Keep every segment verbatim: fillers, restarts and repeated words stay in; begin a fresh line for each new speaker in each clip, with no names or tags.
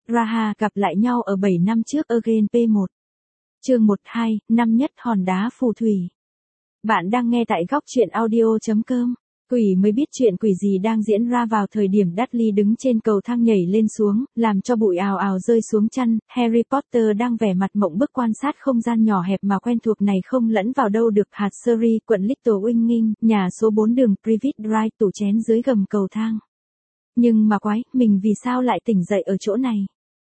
Raha gặp lại nhau ở bảy năm trước Again pê một. Chương một hai, năm nhất hòn đá phù thủy. Bạn đang nghe tại góc truyện audio chấm com. Quỷ mới biết chuyện quỷ gì đang diễn ra vào thời điểm Dudley đứng trên cầu thang nhảy lên xuống, làm cho bụi ào ào rơi xuống chăn. Harry Potter đang vẻ mặt mộng bức quan sát không gian nhỏ hẹp mà quen thuộc này không lẫn vào đâu được. Hạt Surrey, quận Little Winging, nhà số bốn đường Privet Drive, tủ chén dưới gầm cầu thang. Nhưng mà quái, mình vì sao lại tỉnh dậy ở chỗ này?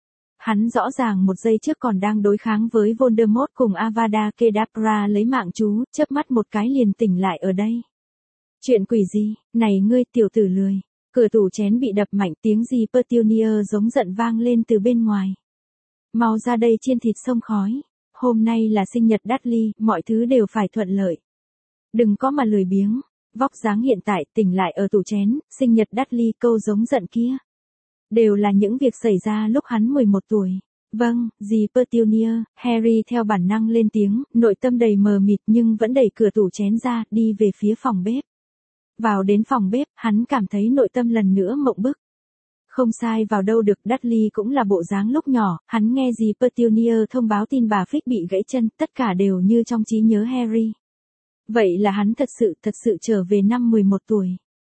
Hắn rõ ràng một giây trước còn đang đối kháng với Voldemort cùng Avada Kedavra lấy mạng chú, chớp mắt một cái liền tỉnh lại ở đây. Chuyện quỷ gì, này ngươi tiểu tử lười. Cửa tủ chén bị đập mạnh, tiếng gì Petunia giống giận vang lên từ bên ngoài. Mau ra đây chiên thịt xông khói. Hôm nay là sinh nhật Dudley, mọi thứ đều phải thuận lợi. Đừng có mà lười biếng. Vóc dáng hiện tại, tỉnh lại ở tủ chén, sinh nhật Dudley, câu giống giận kia. Đều là những việc xảy ra lúc hắn mười một tuổi. Vâng, dì Petunia. Harry theo bản năng lên tiếng, nội tâm đầy mờ mịt nhưng vẫn đẩy cửa tủ chén ra, đi về phía phòng bếp. Vào đến phòng bếp, hắn cảm thấy nội tâm lần nữa mộng bức. Không sai vào đâu được, Dudley cũng là bộ dáng lúc nhỏ, hắn nghe dì Petunia thông báo tin bà Fig bị gãy chân, tất cả đều như trong trí nhớ Harry. Vậy là hắn thật sự, thật sự trở về năm mười một tuổi.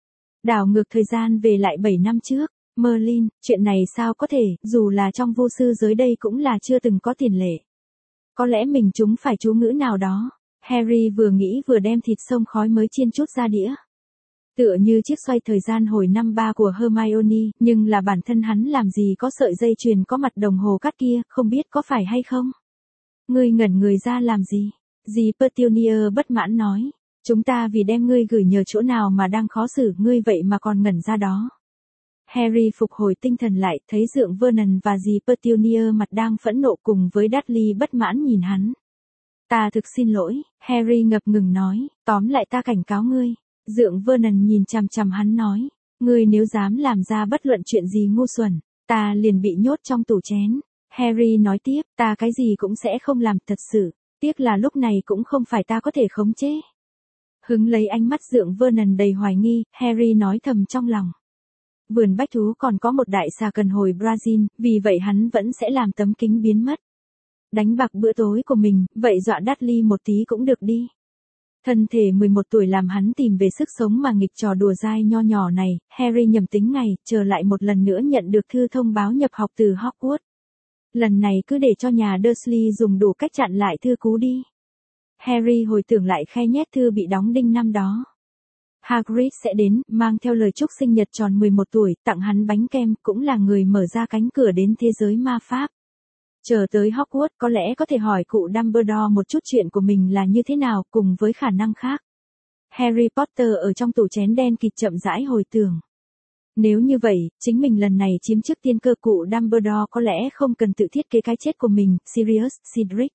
Đảo ngược thời gian về lại bảy năm trước. Merlin, chuyện này sao có thể, dù là trong vô sư giới đây cũng là chưa từng có tiền lệ. Có lẽ mình chúng phải chú ngữ nào đó. Harry vừa nghĩ vừa đem thịt xông khói mới chiên chút ra đĩa. Tựa như chiếc xoay thời gian hồi năm ba của Hermione, nhưng là bản thân hắn làm gì có sợi dây chuyền có mặt đồng hồ cắt kia, không biết có phải hay không. Ngươi ngẩn người ra làm gì? Dì Petunia bất mãn nói. Chúng ta vì đem ngươi gửi nhờ chỗ nào mà đang khó xử ngươi vậy mà còn ngẩn ra đó. Harry phục hồi tinh thần lại, thấy dượng Vernon và dì Petunia mặt đang phẫn nộ cùng với Dudley bất mãn nhìn hắn. Ta thực xin lỗi, Harry ngập ngừng nói, tóm lại ta cảnh cáo ngươi. Dượng Vernon nhìn chằm chằm hắn nói, ngươi nếu dám làm ra bất luận chuyện gì ngu xuẩn, ta liền bị nhốt trong tủ chén. Harry nói tiếp, ta cái gì cũng sẽ không làm, thật sự, tiếc là lúc này cũng không phải ta có thể khống chế. Hứng lấy ánh mắt dượng Vernon đầy hoài nghi, Harry nói thầm trong lòng. Vườn bách thú còn có một đại xà cần hồi Brazil, vì vậy hắn vẫn sẽ làm tấm kính biến mất. Đánh bạc bữa tối của mình, vậy dọa Dudley một tí cũng được đi. Thân thể mười một tuổi làm hắn tìm về sức sống mà nghịch trò đùa dai nho nhỏ này, Harry nhầm tính ngày, chờ lại một lần nữa nhận được thư thông báo nhập học từ Hogwarts. Lần này cứ để cho nhà Dursley dùng đủ cách chặn lại thư cú đi. Harry hồi tưởng lại khe nhét thư bị đóng đinh năm đó. Hagrid sẽ đến, mang theo lời chúc sinh nhật tròn mười một tuổi, tặng hắn bánh kem, cũng là người mở ra cánh cửa đến thế giới ma pháp. Chờ tới Hogwarts có lẽ có thể hỏi cụ Dumbledore một chút chuyện của mình là như thế nào, cùng với khả năng khác. Harry Potter ở trong tủ chén đen kịt chậm rãi hồi tưởng. Nếu như vậy, chính mình lần này chiếm trước tiên cơ, cụ Dumbledore có lẽ không cần tự thiết kế cái chết của mình. Sirius, Cedric.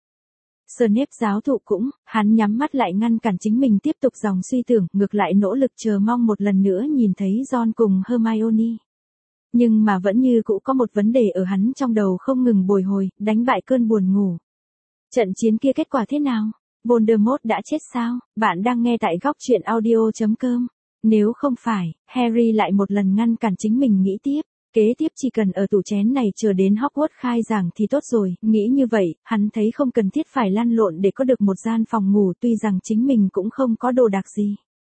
Snape giáo thụ cũng, hắn nhắm mắt lại ngăn cản chính mình tiếp tục dòng suy tưởng, ngược lại nỗ lực chờ mong một lần nữa nhìn thấy Ron cùng Hermione. Nhưng mà vẫn như cũ có một vấn đề ở hắn trong đầu không ngừng bồi hồi, đánh bại cơn buồn ngủ. Trận chiến kia kết quả thế nào? Voldemort đã chết sao? Bạn đang nghe tại góc truyện audio chấm com. Nếu không phải, Harry lại một lần ngăn cản chính mình nghĩ tiếp. Kế tiếp chỉ cần ở tủ chén này chờ đến Hogwarts khai giảng thì tốt rồi, nghĩ như vậy, hắn thấy không cần thiết phải lăn lộn để có được một gian phòng ngủ, tuy rằng chính mình cũng không có đồ đạc gì.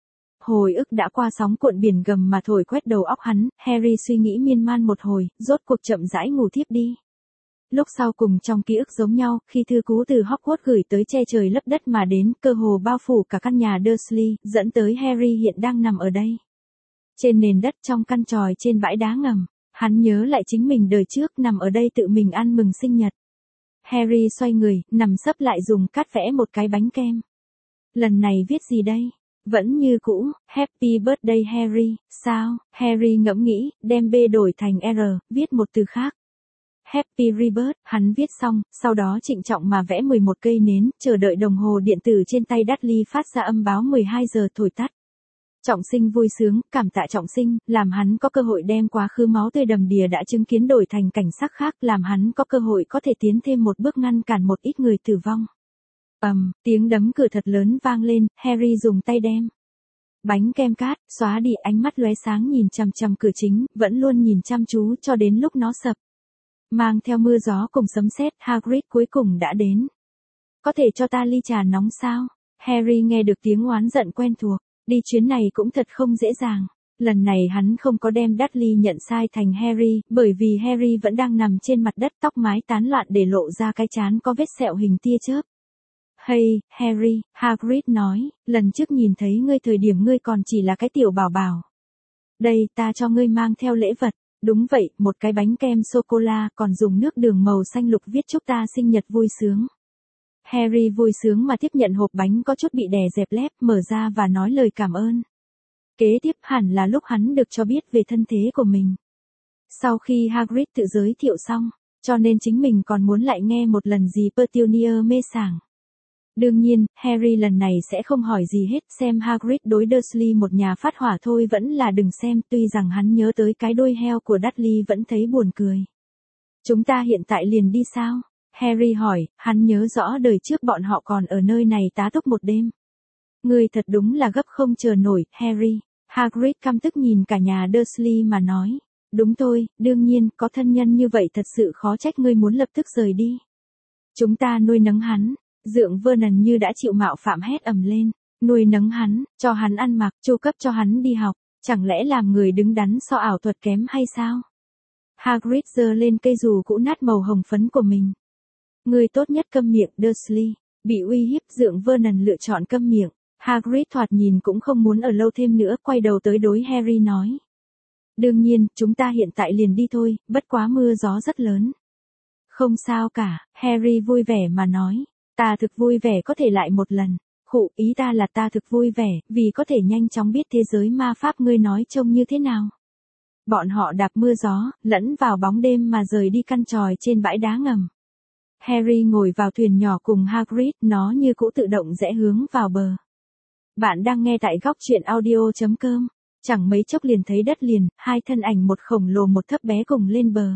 Hồi ức đã qua sóng cuộn biển gầm mà thổi quét đầu óc hắn, Harry suy nghĩ miên man một hồi, rốt cuộc chậm rãi ngủ thiếp đi. Lúc sau cùng trong ký ức giống nhau, khi thư cú từ Hogwarts gửi tới che trời lấp đất mà đến, cơ hồ bao phủ cả căn nhà Dursley, dẫn tới Harry hiện đang nằm ở đây. Trên nền đất trong căn tròi trên bãi đá ngầm. Hắn nhớ lại chính mình đời trước nằm ở đây tự mình ăn mừng sinh nhật. Harry xoay người, nằm sấp lại dùng cát vẽ một cái bánh kem. Lần này viết gì đây? Vẫn như cũ, Happy Birthday Harry, sao? Harry ngẫm nghĩ, đem B đổi thành R, viết một từ khác. Happy Rebirth, hắn viết xong, sau đó trịnh trọng mà vẽ mười một cây nến, chờ đợi đồng hồ điện tử trên tay Dudley phát ra âm báo mười hai giờ thổi tắt. Trọng sinh vui sướng, cảm tạ trọng sinh, làm hắn có cơ hội đem quá khứ máu tươi đầm đìa đã chứng kiến đổi thành cảnh sắc khác, làm hắn có cơ hội có thể tiến thêm một bước ngăn cản một ít người tử vong. Ầm, um, tiếng đấm cửa thật lớn vang lên, Harry dùng tay đem bánh kem cát, xóa đi, ánh mắt lóe sáng nhìn chằm chằm cửa chính, vẫn luôn nhìn chăm chú cho đến lúc nó sập. Mang theo mưa gió cùng sấm sét, Hagrid cuối cùng đã đến. Có thể cho ta ly trà nóng sao? Harry nghe được tiếng oán giận quen thuộc, đi chuyến này cũng thật không dễ dàng. Lần này hắn không có đem Dudley nhận sai thành Harry, bởi vì Harry vẫn đang nằm trên mặt đất, tóc mái tán loạn để lộ ra cái trán có vết sẹo hình tia chớp. Hey, Harry, Hagrid nói, lần trước nhìn thấy ngươi thời điểm ngươi còn chỉ là cái tiểu bảo bảo. Đây, ta cho ngươi mang theo lễ vật. Đúng vậy, một cái bánh kem sô-cô-la còn dùng nước đường màu xanh lục viết chúc ta sinh nhật vui sướng. Harry vui sướng mà tiếp nhận hộp bánh có chút bị đè dẹp lép, mở ra và nói lời cảm ơn. Kế tiếp hẳn là lúc hắn được cho biết về thân thế của mình. Sau khi Hagrid tự giới thiệu xong, cho nên chính mình còn muốn lại nghe một lần gì Petunia mê sảng. Đương nhiên, Harry lần này sẽ không hỏi gì hết, xem Hagrid đối Dursley một nhà phát hỏa thôi vẫn là đừng xem, tuy rằng hắn nhớ tới cái đuôi heo của Dudley vẫn thấy buồn cười. Chúng ta hiện tại liền đi sao? Harry hỏi, hắn nhớ rõ đời trước bọn họ còn ở nơi này tá túc một đêm. Ngươi thật đúng là gấp không chờ nổi, Harry. Hagrid căm tức nhìn cả nhà Dursley mà nói. Đúng thôi, đương nhiên, có thân nhân như vậy thật sự khó trách ngươi muốn lập tức rời đi. Chúng ta nuôi nấng hắn. Dượng Vernon như đã chịu mạo phạm hét ầm lên, nuôi nấng hắn, cho hắn ăn mặc, chu cấp cho hắn đi học, chẳng lẽ làm người đứng đắn so ảo thuật kém hay sao? Hagrid giơ lên cây dù cũ nát màu hồng phấn của mình. Người tốt nhất câm miệng, Dursley. Bị uy hiếp, Dượng Vernon lựa chọn câm miệng. Hagrid thoạt nhìn cũng không muốn ở lâu thêm nữa, quay đầu tới đối Harry nói. Đương nhiên, chúng ta hiện tại liền đi thôi, bất quá mưa gió rất lớn. Không sao cả, Harry vui vẻ mà nói. Ta thực vui vẻ có thể lại một lần. Khụ, ý ta là ta thực vui vẻ, vì có thể nhanh chóng biết thế giới ma pháp ngươi nói trông như thế nào. Bọn họ đạp mưa gió, lẫn vào bóng đêm mà rời đi căn tròi trên bãi đá ngầm. Harry ngồi vào thuyền nhỏ cùng Hagrid, nó như cũ tự động rẽ hướng vào bờ. Bạn đang nghe tại góc truyện audio chấm com. Chẳng mấy chốc liền thấy đất liền, hai thân ảnh một khổng lồ một thấp bé cùng lên bờ.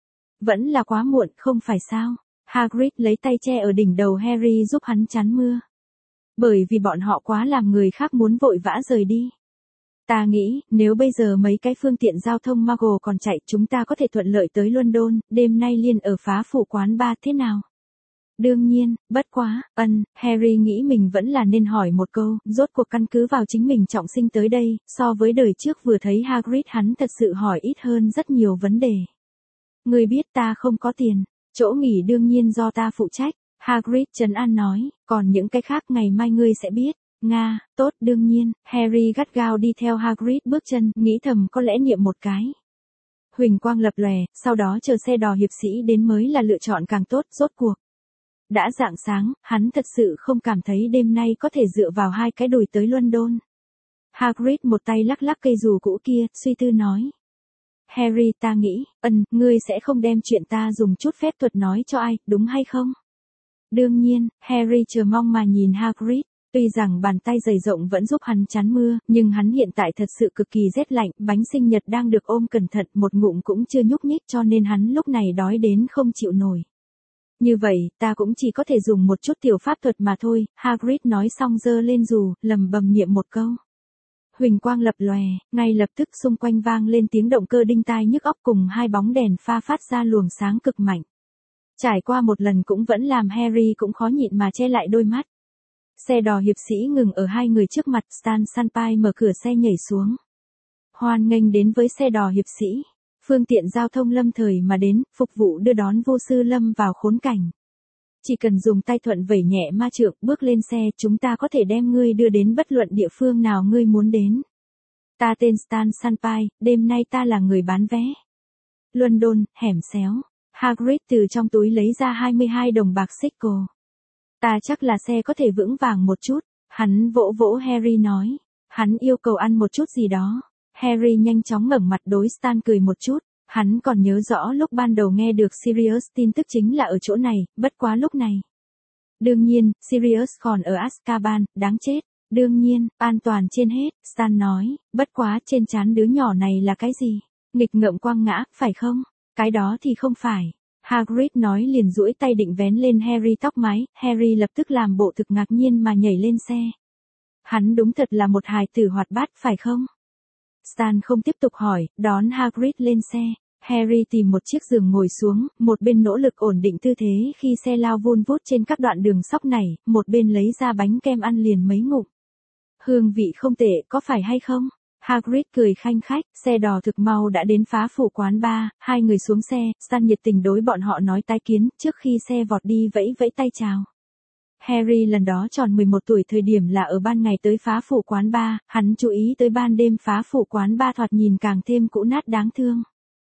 Vẫn là quá muộn, không phải sao? Hagrid lấy tay che ở đỉnh đầu Harry giúp hắn chắn mưa. Bởi vì bọn họ quá làm người khác muốn vội vã rời đi. Ta nghĩ, nếu bây giờ mấy cái phương tiện giao thông Muggle còn chạy, chúng ta có thể thuận lợi tới London, đêm nay liền ở phá phủ quán bar thế nào? Đương nhiên, bất quá, ân, Harry nghĩ mình vẫn là nên hỏi một câu, rốt cuộc căn cứ vào chính mình trọng sinh tới đây, so với đời trước vừa thấy Hagrid hắn thật sự hỏi ít hơn rất nhiều vấn đề. Người biết ta không có tiền. Chỗ nghỉ đương nhiên do ta phụ trách, Hagrid trấn an nói, còn những cái khác ngày mai ngươi sẽ biết. Nga, tốt đương nhiên, Harry gắt gao đi theo Hagrid bước chân, nghĩ thầm có lẽ niệm một cái. Huỳnh quang lập lòe, sau đó chờ xe đò hiệp sĩ đến mới là lựa chọn càng tốt, rốt cuộc. Đã rạng sáng, hắn thật sự không cảm thấy đêm nay có thể dựa vào hai cái đùi tới London. Hagrid một tay lắc lắc cây dù cũ kia, suy tư nói. Harry, ta nghĩ, ân, ngươi sẽ không đem chuyện ta dùng chút phép thuật nói cho ai, đúng hay không? Đương nhiên, Harry chờ mong mà nhìn Hagrid, tuy rằng bàn tay dày rộng vẫn giúp hắn chắn mưa, nhưng hắn hiện tại thật sự cực kỳ rét lạnh, bánh sinh nhật đang được ôm cẩn thận, một ngụm cũng chưa nhúc nhích cho nên hắn lúc này đói đến không chịu nổi. Như vậy, ta cũng chỉ có thể dùng một chút tiểu pháp thuật mà thôi, Hagrid nói xong giơ lên dù, lầm bầm niệm một câu. Huỳnh quang lập lòe, ngay lập tức xung quanh vang lên tiếng động cơ đinh tai nhức óc cùng hai bóng đèn pha phát ra luồng sáng cực mạnh. Trải qua một lần cũng vẫn làm Harry cũng khó nhịn mà che lại đôi mắt. Xe đò hiệp sĩ ngừng ở hai người trước mặt, Stan Sanpai mở cửa xe nhảy xuống. Hoan nghênh đến với xe đò hiệp sĩ. Phương tiện giao thông lâm thời mà đến, phục vụ đưa đón vô sư lâm vào khốn cảnh. Chỉ cần dùng tay thuận vẩy nhẹ ma trượng, bước lên xe, chúng ta có thể đem ngươi đưa đến bất luận địa phương nào ngươi muốn đến. Ta tên Stan Sanpai, đêm nay ta là người bán vé. London, hẻm xéo. Hagrid từ trong túi lấy ra hai mươi hai đồng bạc sickle. Ta chắc là xe có thể vững vàng một chút. Hắn vỗ vỗ Harry nói. Hắn yêu cầu ăn một chút gì đó. Harry nhanh chóng ngẩng mặt đối Stan cười một chút. Hắn còn nhớ rõ lúc ban đầu nghe được Sirius tin tức chính là ở chỗ này, bất quá lúc này. Đương nhiên, Sirius còn ở Azkaban, đáng chết. Đương nhiên, an toàn trên hết, Stan nói, bất quá trên trán đứa nhỏ này là cái gì? Nghịch ngợm quăng ngã, phải không? Cái đó thì không phải. Hagrid nói liền duỗi tay định vén lên Harry tóc mái, Harry lập tức làm bộ thực ngạc nhiên mà nhảy lên xe. Hắn đúng thật là một hài tử hoạt bát phải không? Stan không tiếp tục hỏi, đón Hagrid lên xe. Harry tìm một chiếc giường ngồi xuống, một bên nỗ lực ổn định tư thế khi xe lao vun vút trên các đoạn đường sóc này, một bên lấy ra bánh kem ăn liền mấy ngụm. Hương vị không tệ, có phải hay không? Hagrid cười khanh khách, xe đò thực mau đã đến phá phủ quán bar, hai người xuống xe, Stan nhiệt tình đối bọn họ nói tái kiến, trước khi xe vọt đi vẫy vẫy tay chào. Harry lần đó tròn mười một tuổi thời điểm là ở ban ngày tới phá phủ quán bar, hắn chú ý tới ban đêm phá phủ quán bar thoạt nhìn càng thêm cũ nát đáng thương.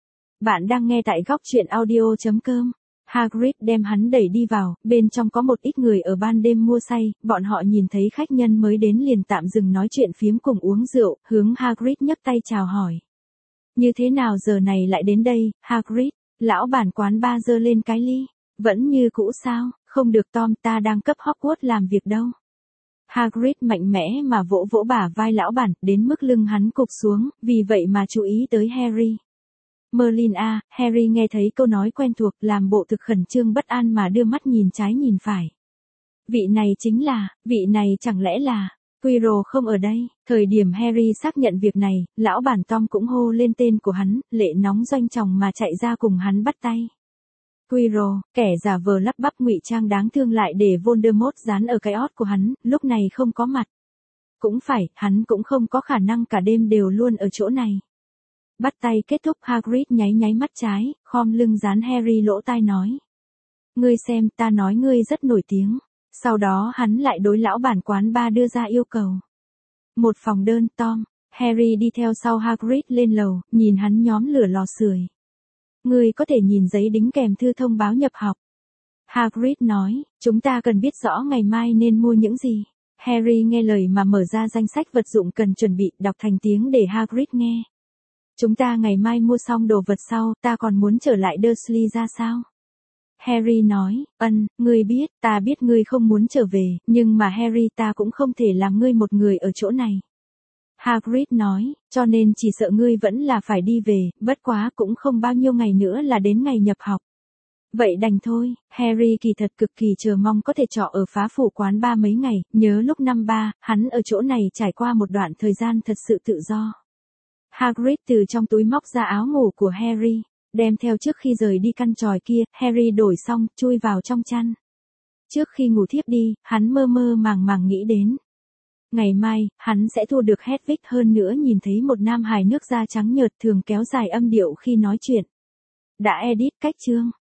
Bạn đang nghe tại góc truyện audio chấm com. Hagrid đem hắn đẩy đi vào, bên trong có một ít người ở ban đêm mua say, bọn họ nhìn thấy khách nhân mới đến liền tạm dừng nói chuyện phiếm cùng uống rượu, hướng Hagrid nhấc tay chào hỏi. Như thế nào giờ này lại đến đây, Hagrid? Lão bản quán bar giơ lên cái ly. Vẫn như cũ sao, không được Tom, ta đang cấp Hogwarts làm việc đâu. Hagrid mạnh mẽ mà vỗ vỗ bả vai lão bản, đến mức lưng hắn cụp xuống, vì vậy mà chú ý tới Harry. Merlin à, Harry nghe thấy câu nói quen thuộc, làm bộ thực khẩn trương bất an mà đưa mắt nhìn trái nhìn phải. Vị này chính là, vị này chẳng lẽ là, Quirrell không ở đây. Thời điểm Harry xác nhận việc này, lão bản Tom cũng hô lên tên của hắn, lệ nóng doanh tròng mà chạy ra cùng hắn bắt tay. Quirrell, kẻ giả vờ lắp bắp ngụy trang đáng thương lại để Voldemort dán ở cái ót của hắn, lúc này không có mặt. Cũng phải, hắn cũng không có khả năng cả đêm đều luôn ở chỗ này. Bắt tay kết thúc, Hagrid nháy nháy mắt trái, khom lưng dán Harry lỗ tai nói. Ngươi xem, ta nói ngươi rất nổi tiếng. Sau đó hắn lại đối lão bản quán bar đưa ra yêu cầu. Một phòng đơn, Tom. Harry đi theo sau Hagrid lên lầu, nhìn hắn nhóm lửa lò sưởi. Ngươi có thể nhìn giấy đính kèm thư thông báo nhập học. Hagrid nói, chúng ta cần biết rõ ngày mai nên mua những gì. Harry nghe lời mà mở ra danh sách vật dụng cần chuẩn bị, đọc thành tiếng để Hagrid nghe. Chúng ta ngày mai mua xong đồ vật sau, ta còn muốn trở lại Dursley ra sao? Harry nói, ân, ngươi biết, ta biết ngươi không muốn trở về, nhưng mà Harry ta cũng không thể làm ngươi một người ở chỗ này. Hagrid nói, cho nên chỉ sợ ngươi vẫn là phải đi về, bất quá cũng không bao nhiêu ngày nữa là đến ngày nhập học. Vậy đành thôi, Harry kỳ thật cực kỳ chờ mong có thể trọ ở phá phủ quán bar mấy ngày, nhớ lúc năm ba, hắn ở chỗ này trải qua một đoạn thời gian thật sự tự do. Hagrid từ trong túi móc ra áo ngủ của Harry, đem theo trước khi rời đi căn tròi kia, Harry đổi xong, chui vào trong chăn. Trước khi ngủ thiếp đi, hắn mơ mơ màng màng nghĩ đến. Ngày mai, hắn sẽ thua được Hedwig, hơn nữa nhìn thấy một nam hài nước da trắng nhợt thường kéo dài âm điệu khi nói chuyện. Đã edit cách chương.